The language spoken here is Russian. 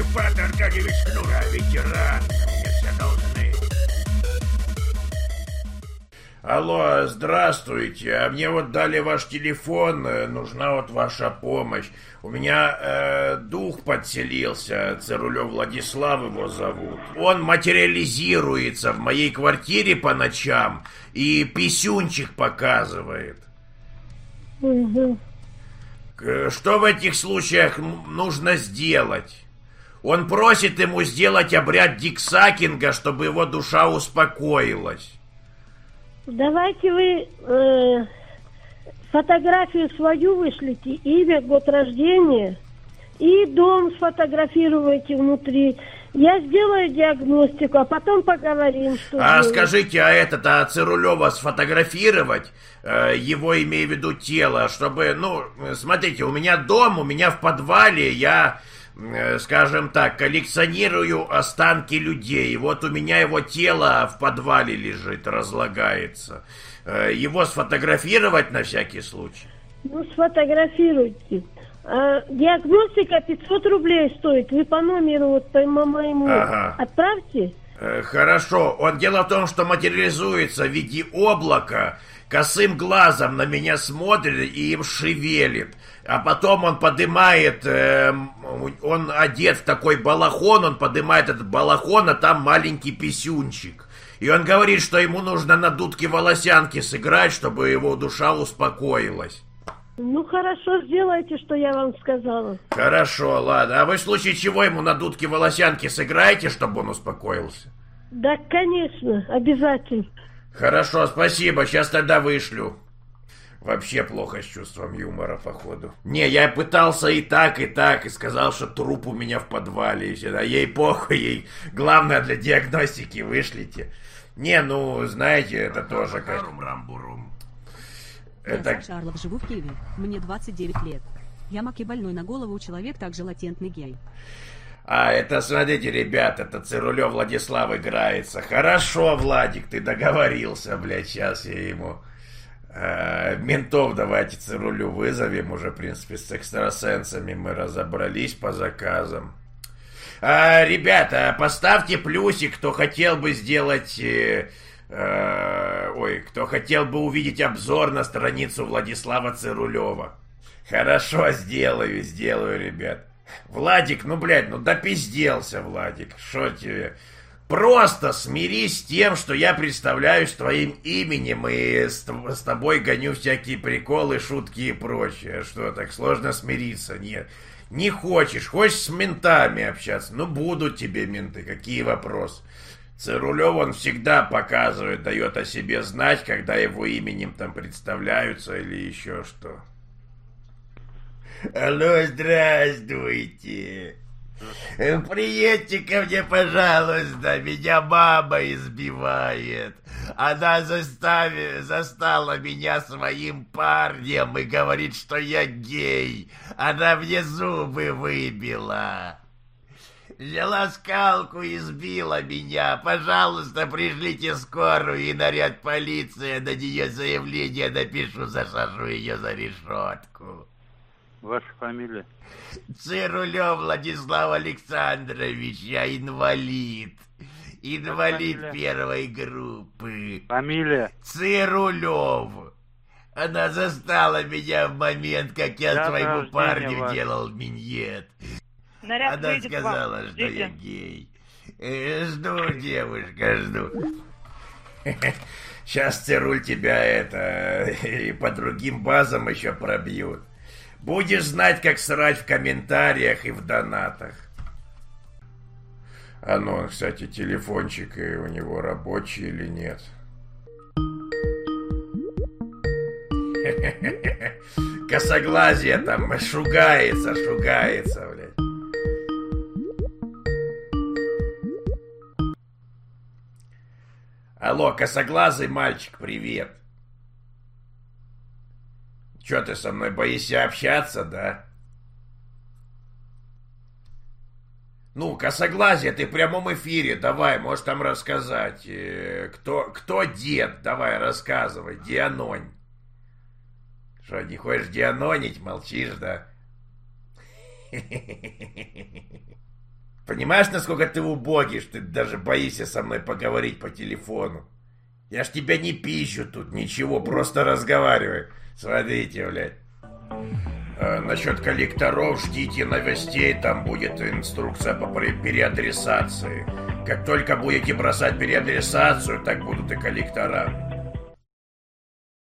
Фат Аркадьевич Шнура, ветеран. Мне все должны. Алло, здравствуйте. А мне вот дали ваш телефон, нужна вот ваша помощь. У меня дух подселился, Цирулев Владислав его зовут. Он материализируется в моей квартире по ночам и писюнчик показывает. Угу. Что в этих случаях нужно сделать? Он просит ему сделать обряд диксакинга, чтобы его душа успокоилась. Давайте вы фотографию свою вышлите, имя, год рождения и дом сфотографируйте внутри. Я сделаю диагностику, а потом поговорим, что делать. Скажите, а Цирулева сфотографировать, его, имею в виду, тело, чтобы, смотрите, у меня дом, у меня в подвале, я, скажем так, коллекционирую останки людей. Вот у меня его тело в подвале лежит, разлагается. Его сфотографировать на всякий случай? Сфотографируйте. Диагностика 500 рублей стоит. Вы по номеру, вот по моему, отправьте. Хорошо. Дело в том, что материализуется в виде облака, косым глазом на меня смотрит и им шевелит. А потом он поднимает, он одет в такой балахон, он поднимает этот балахон, а там маленький писюнчик. И он говорит, что ему нужно на дудке волосянки сыграть, чтобы его душа успокоилась. Хорошо, сделайте, что я вам сказала. Хорошо, ладно. А вы в случае чего ему на дудке волосянки сыграете, чтобы он успокоился? Да, конечно, обязательно. Хорошо, спасибо, сейчас тогда вышлю. Вообще плохо с чувством юмора, походу. Не, я пытался и так, и сказал, что труп у меня в подвале. И все, да, ей похуй, ей главное для диагностики вышлите. Не, знаете, это тоже как... Я Шарлов, живу в Киеве. Мне 29 лет. Я маки больной на голову, человек также латентный гей. Это, смотрите, ребят, это Цирулев Владислав играется. Хорошо, Владик, ты договорился, блядь, сейчас я ему... ментов давайте Цирулю вызовем уже, в принципе, с экстрасенсами мы разобрались по заказам. Ребята, поставьте плюсик, кто хотел бы сделать... кто хотел бы увидеть обзор на страницу Владислава Цирулева. Хорошо, сделаю, ребят. Владик, допизделся, Владик. Шо тебе? Просто смирись с тем, что я представляюсь твоим именем и с тобой гоню всякие приколы, шутки и прочее. Что, так сложно смириться? Нет. Не хочешь с ментами общаться? Будут тебе менты, какие вопросы? Цирулев, он всегда показывает, дает о себе знать, когда его именем там представляются или еще что. Алло, здравствуйте. Приедьте ко мне, пожалуйста, меня мама избивает. Она застала меня своим парнем и говорит, что я гей. Она мне зубы выбила. Взяла скалку и избила меня. Пожалуйста, пришлите скорую и наряд полиции. На нее заявление напишу, засажу ее за решетку. Ваша фамилия? Цирулев Владислав Александрович, я инвалид. Инвалид первой группы. Фамилия? Цирулев. Она застала меня в момент, как я своему парню делал миньет. Она сказала, что я гей. Жду, девушка, жду. Сейчас, Цируль, тебя и по другим базам еще пробьют. Будешь знать, как срать в комментариях и в донатах. Кстати, телефончик и у него рабочий или нет? Косоглазие там шугается, блядь. Алло, косоглазый мальчик, привет. Чё, ты со мной боишься общаться, да? Косоглазие, ты в прямом эфире, давай, можешь там рассказать. Кто дед? Давай, рассказывай, дианонь. Что, не хочешь дианонить, молчишь, да? Понимаешь, насколько ты убогий, что ты даже боишься со мной поговорить по телефону? Я ж тебя не пищу тут, ничего, просто разговаривай. Смотрите, блядь. Насчет коллекторов ждите новостей, там будет инструкция по переадресации. Как только будете бросать переадресацию, так будут и коллектора.